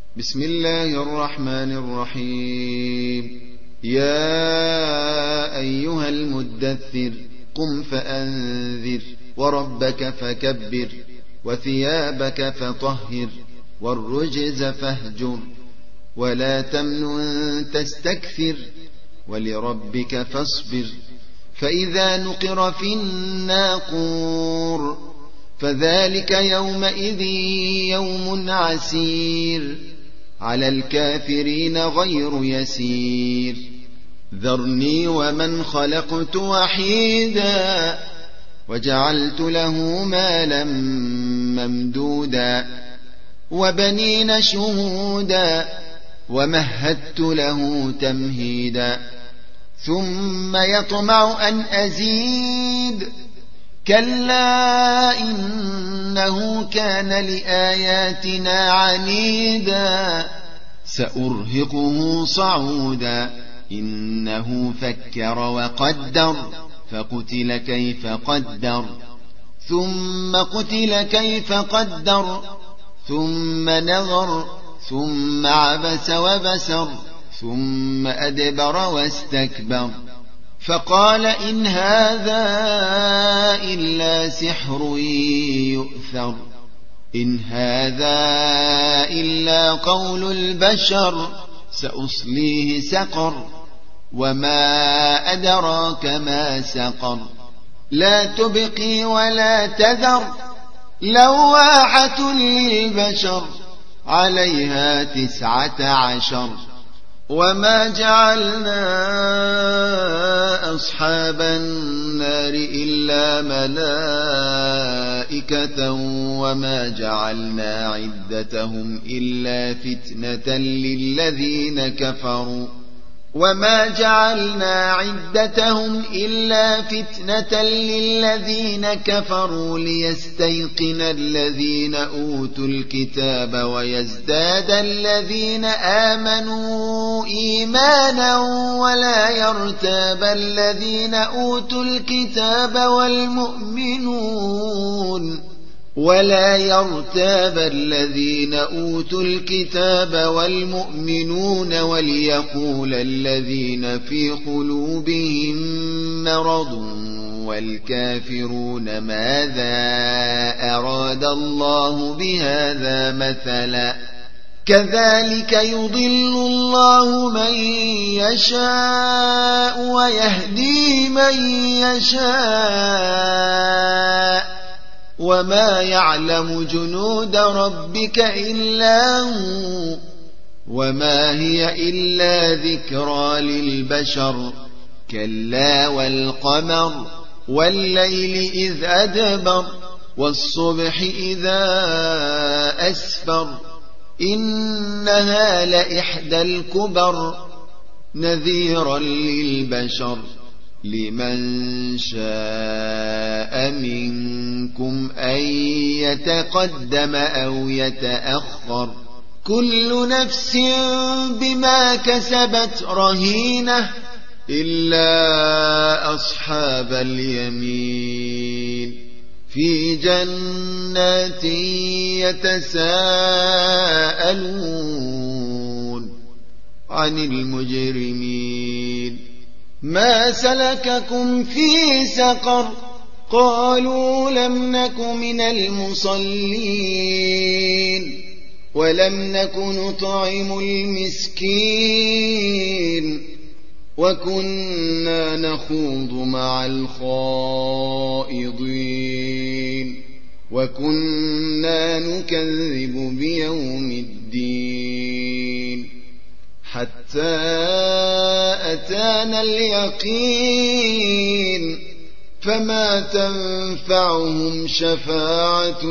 بسم الله الرحمن الرحيم. يا أيها المدثر قم فأنذر وربك فكبر وثيابك فطهر والرجز فاهجر ولا تمنن تستكثر ولربك فاصبر. فإذا نقر في الناقور فذلك يومئذ يوم عسير على الكافرين غير يسير. ذرني ومن خلقت وحيدا وجعلت له مالا ممدودا وبنين شهودا ومهدت له تمهيدا ثم يطمع أن أزيد كلا إنه كان لآياتنا عنيدا سأرهقه صعودا إنه فكر وقدر فقتل كيف قدر ثم قتل كيف قدر ثم نظر ثم عبس وبسر ثم أدبر واستكبر فقال إن هذا إلا سحر يؤثر إن هذا إلا قول البشر سأصليه سقر وما أدراك ما سقر لا تبقي ولا تذر لواحة للبشر عليها 19 وما جعلنا أصحاب النار إلا ملائكة وما جعلنا عدتهم إلا فتنة للذين كفروا ليستيقن الذين أوتوا الكتاب ويزداد الذين آمنوا إيمانا ولا يرتاب الذين أوتوا الكتاب والمؤمنون وليقول الذين في قلوبهم مرض والكافرون ماذا أراد الله بهذا مثلا كذلك يضل الله من يشاء ويهدي من يشاء وما يعلم جنود ربك إلا هو وما هي إلا ذكرى للبشر كلا والقمر والليل إذ أدبر والصبح إذا أسفر إنها لإحدى الكبر نذيرا للبشر لمن شاء منكم أن يتقدم أو يتأخر كل نفس بما كسبت رهينة إلا أصحاب اليمين في جنات يتساءلون عن المجرمين ما سلككم في سقر قالوا لم نك من المصلين ولم نك نطعم المسكين وكنا نخوض مع الخائضين وكنا نكذب بيوم الدين حتى أتانا اليقين فما تنفعهم شفاعة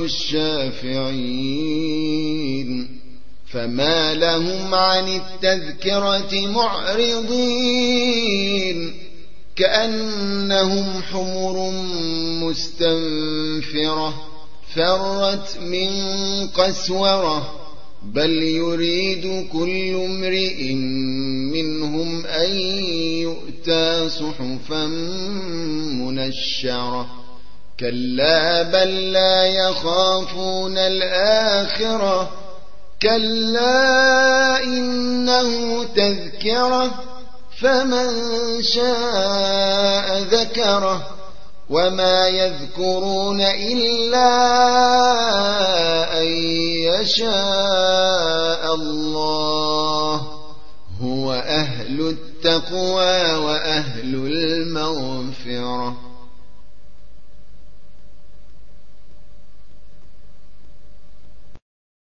الشافعين فما لهم عن التذكرة معرضين كأنهم حمر مستنفرة فرت من قسورة بل يريد كل امرئ منهم أن يؤتى صحفا منشرة كلا بل لا يخافون الآخرة كلا إنه تذكرة فمن شاء ذكره وما يذكرون إلا أن يشاء الله هو أهل التقوى وأهل المغفرة